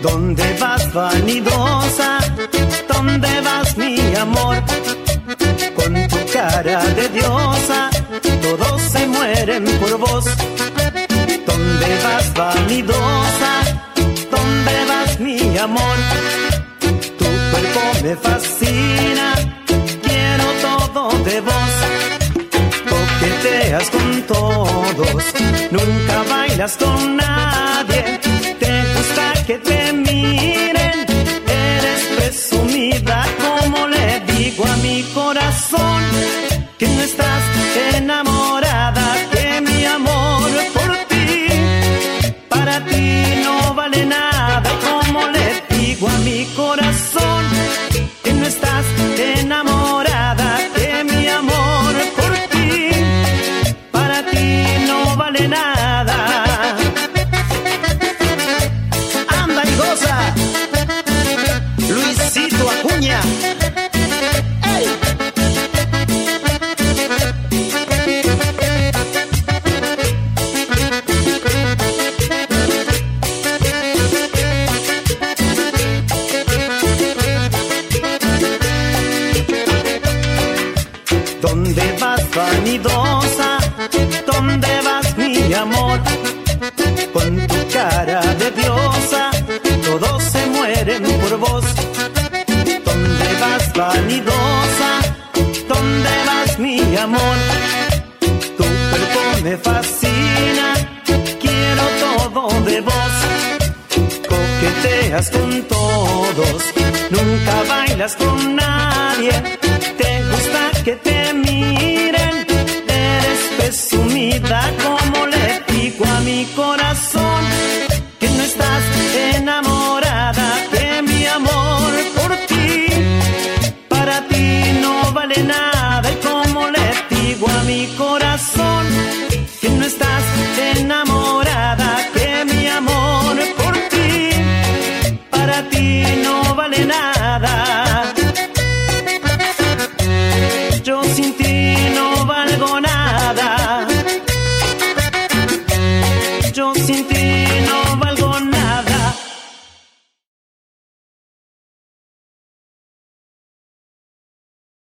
¿Dónde vas, vanidosa? ¿Dónde vas, mi amor? Con tu cara de diosa, todos se mueren por vos. ¿Dónde vas, vanidosa? ¿Dónde vas, mi amor? Tu cuerpo me fascina, quiero todo de vos. Coqueteas con todos, nunca bailas con nadie. Te gusta que te miren, eres presumida, como le digo a mi corazón que no estás enamorada, que mi amor por ti, para ti no vale nada. Como le digo a mi corazón que no estás enamorada, que mi amor por ti, para ti no vale nada. Anda y goza, Luisito Acuña. ¡Ey! ¿Dónde vas, vanidosa? ¿Dónde vas, mi amor? Con tu cara de diosa, todos se mueren por vos. ¿Dónde vas, vanidosa? ¿Dónde vas, mi amor? Tu cuerpo me fascina, quiero todo de vos. Coqueteas con todos, nunca bailas con nadie. Te gusta que te miren, eres presumida, como le digo a mi corazón